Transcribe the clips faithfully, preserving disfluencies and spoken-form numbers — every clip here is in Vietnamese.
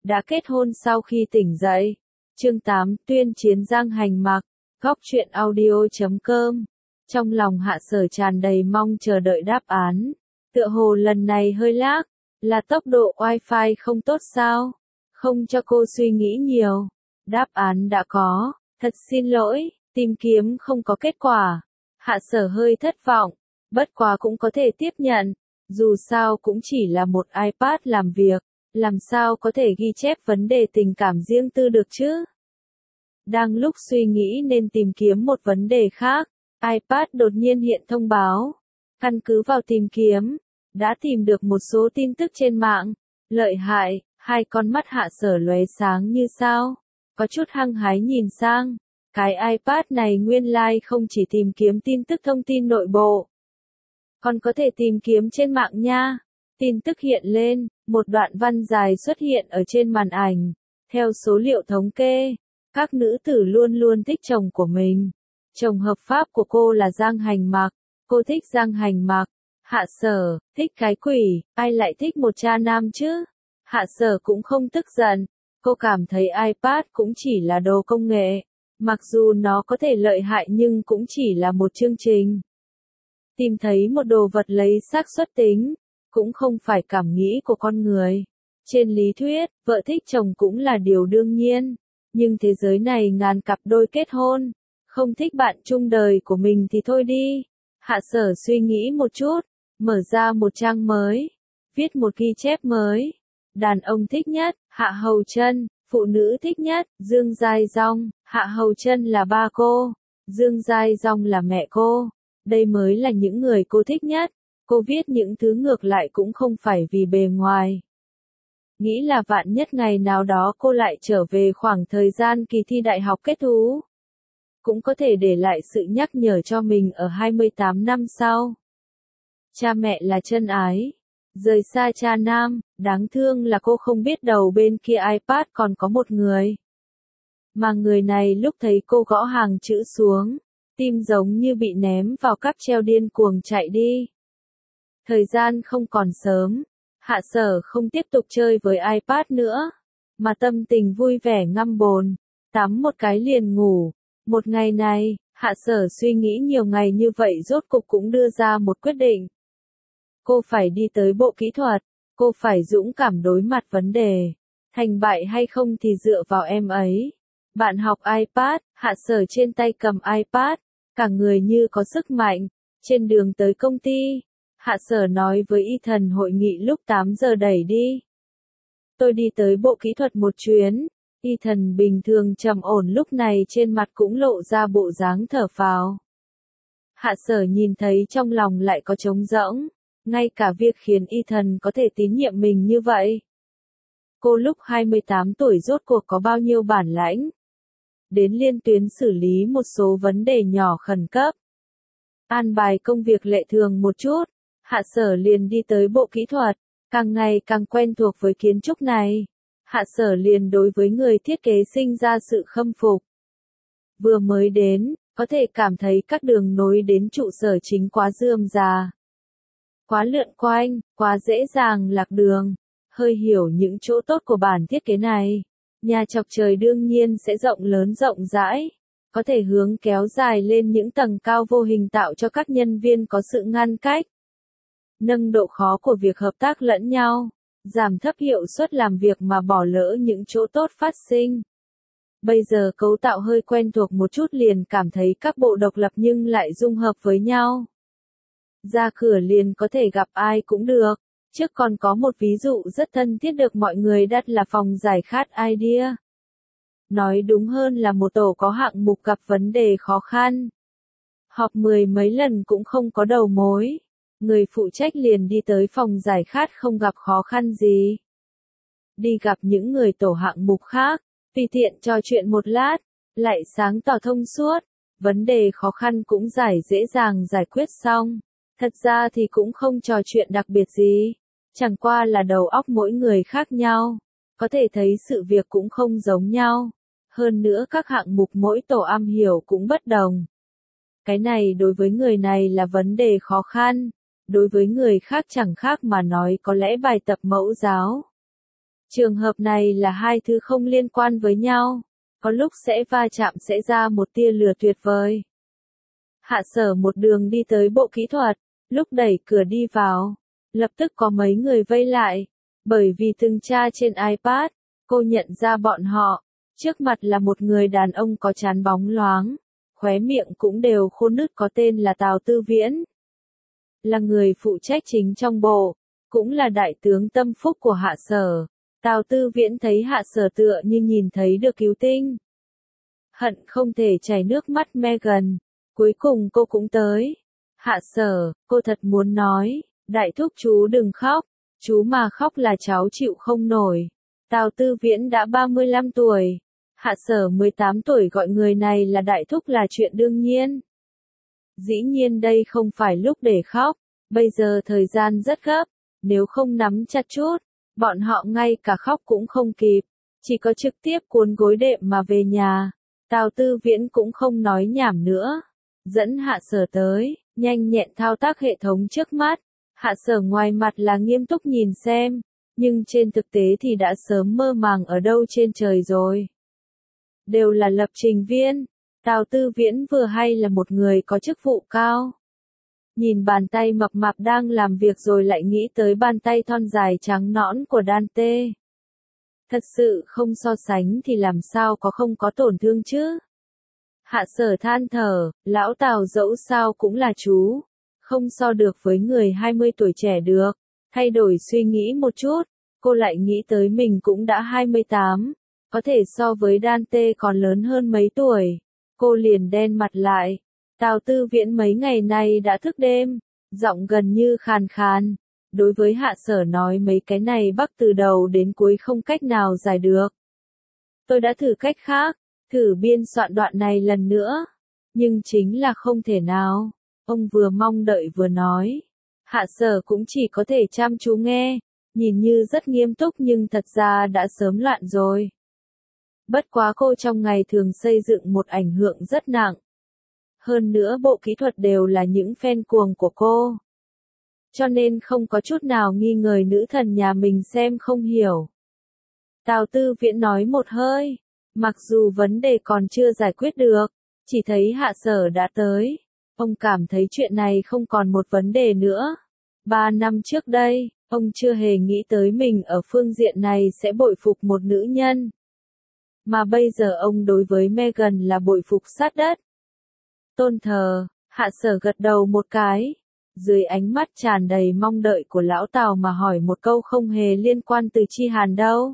đã kết hôn sau khi tỉnh dậy. Chương tám, tuyên chiến giang hành mạc, góc truyện audio chấm com. Trong lòng Hạ Sở tràn đầy mong chờ đợi đáp án. Tựa hồ lần này hơi lag, là tốc độ wifi không tốt sao? Không cho cô suy nghĩ nhiều. Đáp án đã có, thật xin lỗi, tìm kiếm không có kết quả. Hạ Sở hơi thất vọng, bất quá cũng có thể tiếp nhận. Dù sao cũng chỉ là một iPad làm việc, làm sao có thể ghi chép vấn đề tình cảm riêng tư được chứ? Đang lúc suy nghĩ nên tìm kiếm một vấn đề khác, iPad đột nhiên hiện thông báo. Căn cứ vào tìm kiếm, đã tìm được một số tin tức trên mạng. Lợi hại, hai con mắt Hạ Sở lóe sáng như sao. Có chút hăng hái nhìn sang. Cái iPad này nguyên lai like không chỉ tìm kiếm tin tức thông tin nội bộ, còn có thể tìm kiếm trên mạng nha. Tin tức hiện lên, một đoạn văn dài xuất hiện ở trên màn ảnh. Theo số liệu thống kê, các nữ tử luôn luôn thích chồng của mình. Chồng hợp pháp của cô là Giang Hành Mạc. Cô thích Giang Hành Mạc. Hạ Sở, thích cái quỷ, ai lại thích một cha nam chứ? Hạ Sở cũng không tức giận. Cô cảm thấy iPad cũng chỉ là đồ công nghệ. Mặc dù nó có thể lợi hại nhưng cũng chỉ là một chương trình. Tìm thấy một đồ vật lấy xác suất tính, cũng không phải cảm nghĩ của con người. Trên lý thuyết, vợ thích chồng cũng là điều đương nhiên. Nhưng thế giới này ngàn cặp đôi kết hôn, không thích bạn chung đời của mình thì thôi đi. Hạ Sở suy nghĩ một chút, mở ra một trang mới, viết một ghi chép mới. Đàn ông thích nhất, Hạ Hầu Chân, phụ nữ thích nhất, Dương Giai Dong. Hạ Hầu Chân là ba cô, Dương Giai Dong là mẹ cô. Đây mới là những người cô thích nhất. Cô viết những thứ ngược lại cũng không phải vì bề ngoài. Nghĩ là vạn nhất ngày nào đó cô lại trở về khoảng thời gian kỳ thi đại học kết thúc, cũng có thể để lại sự nhắc nhở cho mình ở hai mươi tám năm sau. Cha mẹ là chân ái. Rời xa cha nam, đáng thương là cô không biết đầu bên kia iPad còn có một người. Mà người này lúc thấy cô gõ hàng chữ xuống, tim giống như bị ném vào cáp treo điên cuồng chạy đi. Thời gian không còn sớm, Hạ Sở không tiếp tục chơi với iPad nữa, mà tâm tình vui vẻ ngăm bồn, tắm một cái liền ngủ. Một ngày này, Hạ Sở suy nghĩ nhiều ngày như vậy rốt cục cũng đưa ra một quyết định. Cô phải đi tới bộ kỹ thuật, cô phải dũng cảm đối mặt vấn đề. Thành bại hay không thì dựa vào em ấy. Bạn học iPad, Hạ Sở trên tay cầm iPad, cả người như có sức mạnh. Trên đường tới công ty, Hạ Sở nói với Ethan hội nghị lúc tám giờ đẩy đi. Tôi đi tới bộ kỹ thuật một chuyến. Ethan bình thường trầm ổn lúc này trên mặt cũng lộ ra bộ dáng thở phào. Hạ Sở nhìn thấy trong lòng lại có trống rỗng. Ngay cả việc khiến Ethan có thể tín nhiệm mình như vậy. Cô lúc hai mươi tám tuổi rốt cuộc có bao nhiêu bản lãnh. Đến liên tuyến xử lý một số vấn đề nhỏ khẩn cấp. An bài công việc lệ thường một chút, Hạ Sở liền đi tới bộ kỹ thuật, càng ngày càng quen thuộc với kiến trúc này. Hạ Sở liền đối với người thiết kế sinh ra sự khâm phục. Vừa mới đến, có thể cảm thấy các đường nối đến trụ sở chính quá rườm rà. Quá lượn quanh, quá dễ dàng lạc đường. Hơi hiểu những chỗ tốt của bản thiết kế này. Nhà chọc trời đương nhiên sẽ rộng lớn rộng rãi. Có thể hướng kéo dài lên những tầng cao vô hình tạo cho các nhân viên có sự ngăn cách. Nâng độ khó của việc hợp tác lẫn nhau. Giảm thấp hiệu suất làm việc mà bỏ lỡ những chỗ tốt phát sinh. Bây giờ cấu tạo hơi quen thuộc một chút liền cảm thấy các bộ độc lập nhưng lại dung hợp với nhau. Ra cửa liền có thể gặp ai cũng được. Trước còn có một ví dụ rất thân thiết được mọi người đặt là phòng giải khát Idea. Nói đúng hơn là một tổ có hạng mục gặp vấn đề khó khăn. Họp mười mấy lần cũng không có đầu mối. Người phụ trách liền đi tới phòng giải khát không gặp khó khăn gì. Đi gặp những người tổ hạng mục khác, tùy tiện trò chuyện một lát, lại sáng tỏ thông suốt. Vấn đề khó khăn cũng giải dễ dàng giải quyết xong. Thật ra thì cũng không trò chuyện đặc biệt gì. Chẳng qua là đầu óc mỗi người khác nhau. Có thể thấy sự việc cũng không giống nhau. Hơn nữa các hạng mục mỗi tổ am hiểu cũng bất đồng. Cái này đối với người này là vấn đề khó khăn. Đối với người khác chẳng khác mà nói có lẽ bài tập mẫu giáo. Trường hợp này là hai thứ không liên quan với nhau, có lúc sẽ va chạm sẽ ra một tia lửa tuyệt vời. Hạ Sở một đường đi tới bộ kỹ thuật, lúc đẩy cửa đi vào, lập tức có mấy người vây lại, bởi vì từng tra trên iPad, cô nhận ra bọn họ, trước mặt là một người đàn ông có trán bóng loáng, khóe miệng cũng đều khô nứt có tên là Tào Tư Viễn. Là người phụ trách chính trong bộ, cũng là đại tướng tâm phúc của Hạ Sở. Tào Tư Viễn thấy Hạ Sở tựa như nhìn thấy được cứu tinh. Hận không thể chảy nước mắt Megan, cuối cùng cô cũng tới. Hạ Sở, cô thật muốn nói, đại thúc chú đừng khóc, chú mà khóc là cháu chịu không nổi. Tào Tư Viễn đã ba mươi lăm tuổi, Hạ Sở mười tám tuổi gọi người này là đại thúc là chuyện đương nhiên. Dĩ nhiên đây không phải lúc để khóc, bây giờ thời gian rất gấp, nếu không nắm chặt chút, bọn họ ngay cả khóc cũng không kịp, chỉ có trực tiếp cuốn gối đệm mà về nhà. Tào Tư Viễn cũng không nói nhảm nữa, dẫn Hạ Sở tới, nhanh nhẹn thao tác hệ thống trước mắt. Hạ Sở ngoài mặt là nghiêm túc nhìn xem, nhưng trên thực tế thì đã sớm mơ màng ở đâu trên trời rồi. Đều là lập trình viên, Tào Tư Viễn vừa hay là một người có chức vụ cao. Nhìn bàn tay mập mạp đang làm việc rồi lại nghĩ tới bàn tay thon dài trắng nõn của Dante. Thật sự không so sánh thì làm sao có không có tổn thương chứ. Hạ Sở than thở, lão Tào dẫu sao cũng là chú, không so được với người hai mươi tuổi trẻ được. Thay đổi suy nghĩ một chút, cô lại nghĩ tới mình cũng đã hai mươi tám, có thể so với Dante còn lớn hơn mấy tuổi. Cô liền đen mặt lại. Tào Tư Viễn mấy ngày nay đã thức đêm, giọng gần như khàn khàn. Đối với Hạ Sở nói mấy cái này bắc từ đầu đến cuối không cách nào giải được. Tôi đã thử cách khác, thử biên soạn đoạn này lần nữa, nhưng chính là không thể nào. Ông vừa mong đợi vừa nói. Hạ Sở cũng chỉ có thể chăm chú nghe, nhìn như rất nghiêm túc nhưng thật ra đã sớm loạn rồi. Bất quá cô trong ngày thường xây dựng một ảnh hưởng rất nặng. Hơn nữa bộ kỹ thuật đều là những fan cuồng của cô. Cho nên không có chút nào nghi ngờ nữ thần nhà mình xem không hiểu. Tào Tư Viễn nói một hơi, mặc dù vấn đề còn chưa giải quyết được, chỉ thấy Hạ Sở đã tới. Ông cảm thấy chuyện này không còn một vấn đề nữa. Ba năm trước đây, ông chưa hề nghĩ tới mình ở phương diện này sẽ bội phục một nữ nhân. Mà bây giờ ông đối với Megan là bội phục sát đất. Tôn thờ, Hạ Sở gật đầu một cái. Dưới ánh mắt tràn đầy mong đợi của lão Tào mà hỏi một câu không hề liên quan từ Chi Hàn đâu.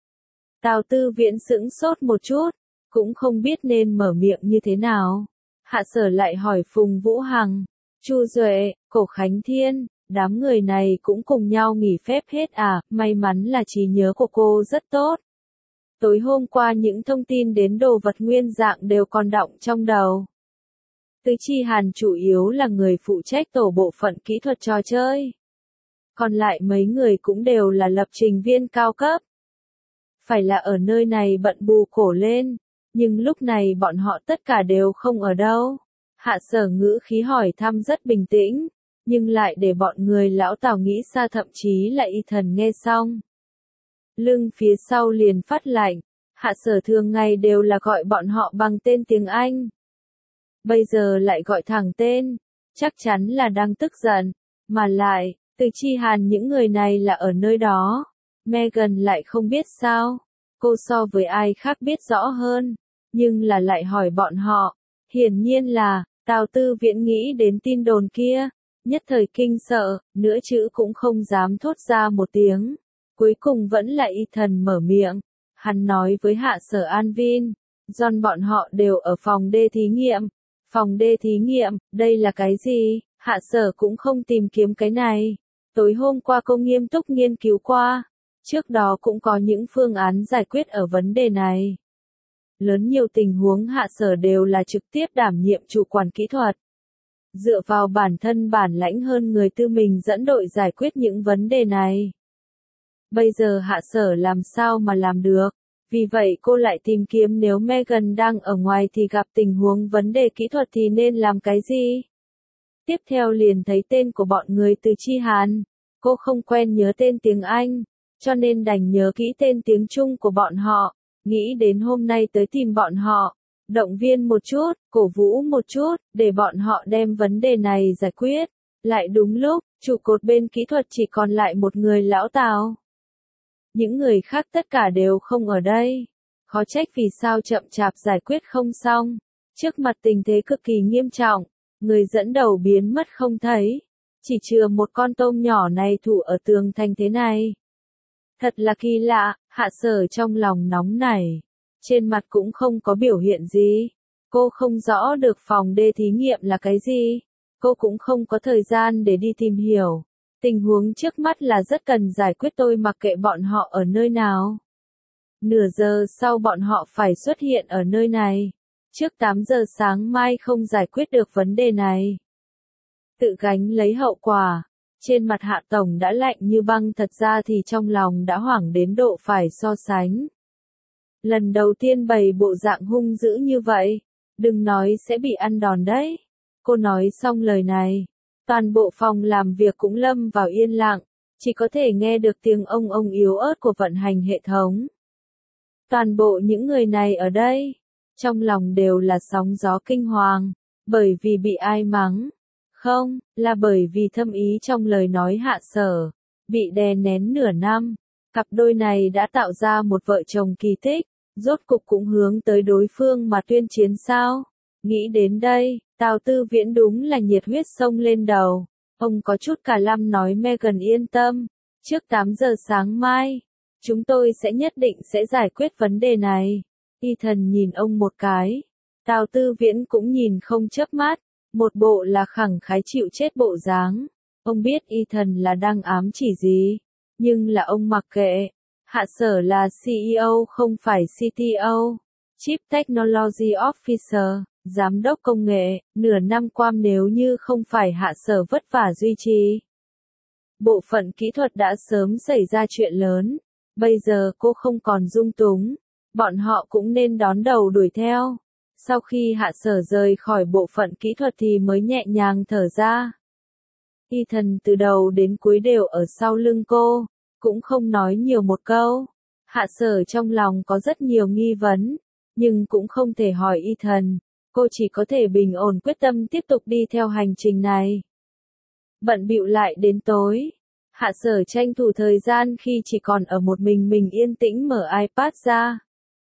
Tào Tư Viễn sững sốt một chút, cũng không biết nên mở miệng như thế nào. Hạ Sở lại hỏi Phùng Vũ Hằng, Chu Duệ, Cổ Khánh Thiên, đám người này cũng cùng nhau nghỉ phép hết à, may mắn là trí nhớ của cô rất tốt. Tối hôm qua những thông tin đến đồ vật nguyên dạng đều còn đọng trong đầu. Từ Chi Hàn chủ yếu là người phụ trách tổ bộ phận kỹ thuật trò chơi. Còn lại mấy người cũng đều là lập trình viên cao cấp. Phải là ở nơi này bận bù cổ lên, nhưng lúc này bọn họ tất cả đều không ở đâu. Hạ Sở ngữ khí hỏi thăm rất bình tĩnh, nhưng lại để bọn người lão Tào nghĩ xa, thậm chí là Y Thần nghe xong. Lưng phía sau liền phát lạnh, Hạ Sở thường ngày đều là gọi bọn họ bằng tên tiếng Anh. Bây giờ lại gọi thẳng tên, chắc chắn là đang tức giận, mà lại, Từ Chi Hàn những người này là ở nơi đó. Megan lại không biết sao, cô so với ai khác biết rõ hơn, nhưng là lại hỏi bọn họ, hiển nhiên là, Tào Tư Viễn nghĩ đến tin đồn kia, nhất thời kinh sợ, nửa chữ cũng không dám thốt ra một tiếng, cuối cùng vẫn là Y Thần mở miệng, hắn nói với Hạ Sở An Vin, John bọn họ đều ở phòng D thí nghiệm, phòng D thí nghiệm, đây là cái gì, Hạ Sở cũng không tìm kiếm cái này, tối hôm qua cô nghiêm túc nghiên cứu qua. Trước đó cũng có những phương án giải quyết ở vấn đề này. Lớn nhiều tình huống Hạ Sở đều là trực tiếp đảm nhiệm chủ quản kỹ thuật. Dựa vào bản thân bản lãnh hơn người tư mình dẫn đội giải quyết những vấn đề này. Bây giờ Hạ Sở làm sao mà làm được, vì vậy cô lại tìm kiếm nếu Megan đang ở ngoài thì gặp tình huống vấn đề kỹ thuật thì nên làm cái gì. Tiếp theo liền thấy tên của bọn người Từ Chi Hàn, cô không quen nhớ tên tiếng Anh. cho nên đành nhớ kỹ tên tiếng Trung của bọn họ, nghĩ đến hôm nay tới tìm bọn họ, động viên một chút, cổ vũ một chút, để bọn họ đem vấn đề này giải quyết. Lại đúng lúc, trụ cột bên kỹ thuật chỉ còn lại một người lão Tào. Những người khác tất cả đều không ở đây. Khó trách vì sao chậm chạp giải quyết không xong. Trước mặt tình thế cực kỳ nghiêm trọng, người dẫn đầu biến mất không thấy. Chỉ chừa một con tôm nhỏ này thủ ở tường thành thế này. Thật là kỳ lạ, Hạ Sở trong lòng nóng nảy. Trên mặt cũng không có biểu hiện gì. Cô không rõ được phòng đê thí nghiệm là cái gì. Cô cũng không có thời gian để đi tìm hiểu. Tình huống trước mắt là rất cần giải quyết, tôi mặc kệ bọn họ ở nơi nào. Nửa giờ sau bọn họ phải xuất hiện ở nơi này. Trước tám giờ sáng mai không giải quyết được vấn đề này. Tự gánh lấy hậu quả. Trên mặt Hạ Tổng đã lạnh như băng, thật ra thì trong lòng đã hoảng đến độ phải so sánh. Lần đầu tiên bày bộ dạng hung dữ như vậy, đừng nói sẽ bị ăn đòn đấy. Cô nói xong lời này, toàn bộ phòng làm việc cũng lâm vào yên lặng, chỉ có thể nghe được tiếng ông ông yếu ớt của vận hành hệ thống. Toàn bộ những người này ở đây, trong lòng đều là sóng gió kinh hoàng, bởi vì bị ai mắng. Không, là bởi vì thâm ý trong lời nói Hạ Sở, bị đè nén nửa năm. Cặp đôi này đã tạo ra một vợ chồng kỳ tích, rốt cục cũng hướng tới đối phương mà tuyên chiến sao. Nghĩ đến đây, Tào Tư Viễn đúng là nhiệt huyết sông lên đầu. Ông có chút cả lăm nói Megan yên tâm, trước tám giờ sáng mai, chúng tôi sẽ nhất định sẽ giải quyết vấn đề này. Ethan nhìn ông một cái, Tào Tư Viễn cũng nhìn không chớp mắt, một bộ là khẳng khái chịu chết bộ dáng. Ông biết Ethan là đang ám chỉ gì, nhưng là ông mặc kệ. Hạ Sở là xê e ô không phải xê tê ô, Chief Technology Officer, Giám đốc công nghệ, nửa năm qua nếu như không phải Hạ Sở vất vả duy trì. Bộ phận kỹ thuật đã sớm xảy ra chuyện lớn, bây giờ cô không còn dung túng, bọn họ cũng nên đón đầu đuổi theo. Sau khi Hạ Sở rời khỏi bộ phận kỹ thuật thì mới nhẹ nhàng thở ra. Ethan từ đầu đến cuối đều ở sau lưng cô, cũng không nói nhiều một câu. Hạ Sở trong lòng có rất nhiều nghi vấn, nhưng cũng không thể hỏi Ethan. Cô chỉ có thể bình ổn quyết tâm tiếp tục đi theo hành trình này. Bận bịu lại đến tối, Hạ Sở tranh thủ thời gian khi chỉ còn ở một mình mình yên tĩnh mở iPad ra.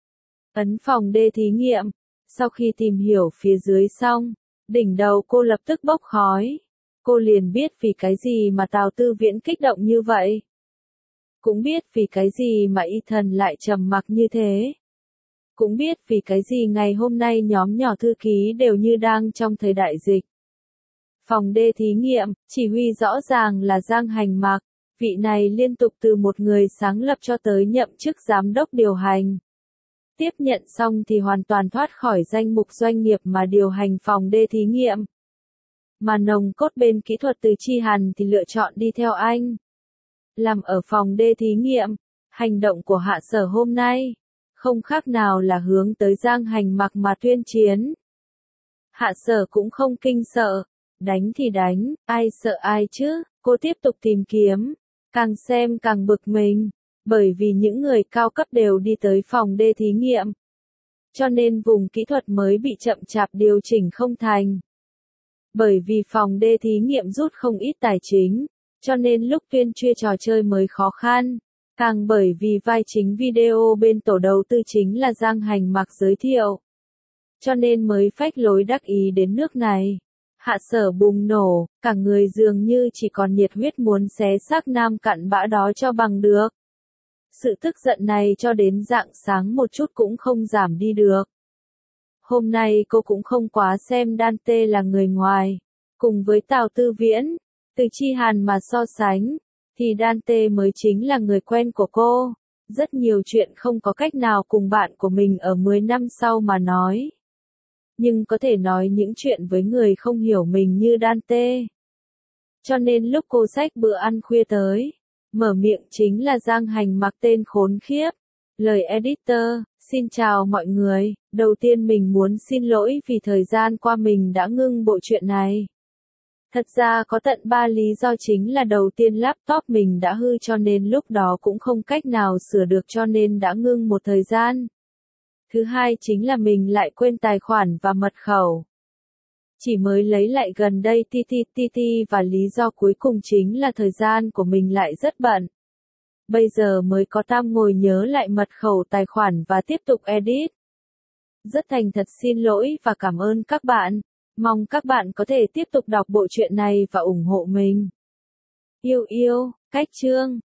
Ấn phòng đê thí nghiệm, sau khi tìm hiểu phía dưới xong, đỉnh đầu cô lập tức bốc khói. Cô liền biết vì cái gì mà Tào Tư Viễn kích động như vậy. Cũng biết vì cái gì mà Ethan lại trầm mặc như thế. Cũng biết vì cái gì ngày hôm nay nhóm nhỏ thư ký đều như đang trong thời đại dịch. Phòng đê thí nghiệm, chỉ huy rõ ràng là Giang Hành Mạc, vị này liên tục từ một người sáng lập cho tới nhậm chức giám đốc điều hành. Tiếp nhận xong thì hoàn toàn thoát khỏi danh mục doanh nghiệp mà điều hành phòng đê thí nghiệm. Mà nồng cốt bên kỹ thuật từ Chi Hàn thì lựa chọn đi theo anh. Làm ở phòng đê thí nghiệm, hành động của Hạ Sở hôm nay, không khác nào là hướng tới Giang Hành Mạc mà tuyên chiến. Hạ Sở cũng không kinh sợ, đánh thì đánh, ai sợ ai chứ, cô tiếp tục tìm kiếm, càng xem càng bực mình, bởi vì những người cao cấp đều đi tới phòng đê thí nghiệm. Cho nên vùng kỹ thuật mới bị chậm chạp điều chỉnh không thành. Bởi vì phòng đê thí nghiệm rút không ít tài chính, cho nên lúc tuyên truyền trò chơi mới khó khăn. Càng bởi vì vai chính video bên tổ đầu tư chính là Giang Hành Mạc giới thiệu. Cho nên mới phách lối đắc ý đến nước này. Hạ Sở bùng nổ, cả người dường như chỉ còn nhiệt huyết muốn xé xác nam cặn bã đó cho bằng được. Sự tức giận này cho đến rạng sáng một chút cũng không giảm đi được. Hôm nay cô cũng không quá xem Dante là người ngoài. Cùng với Tào Tư Viễn, từ Chi Hàn mà so sánh, thì Dante mới chính là người quen của cô. Rất nhiều chuyện không có cách nào cùng bạn của mình ở mười năm sau mà nói. Nhưng có thể nói những chuyện với người không hiểu mình như Dante. Cho nên lúc cô xách bữa ăn khuya tới, mở miệng chính là Giang Hành Mạc tên khốn khiếp. Lời editor, xin chào mọi người, đầu tiên mình muốn xin lỗi vì thời gian qua mình đã ngưng bộ truyện này. Thật ra có tận ba lý do chính là đầu tiên laptop mình đã hư cho nên lúc đó cũng không cách nào sửa được cho nên đã ngưng một thời gian. Thứ hai chính là mình lại quên tài khoản và mật khẩu. Chỉ mới lấy lại gần đây ti ti ti ti và lý do cuối cùng chính là thời gian của mình lại rất bận. Bây giờ mới có tam ngồi nhớ lại mật khẩu tài khoản và tiếp tục edit. Rất thành thật xin lỗi và cảm ơn các bạn. Mong các bạn có thể tiếp tục đọc bộ truyện này và ủng hộ mình. Yêu yêu, cách chương.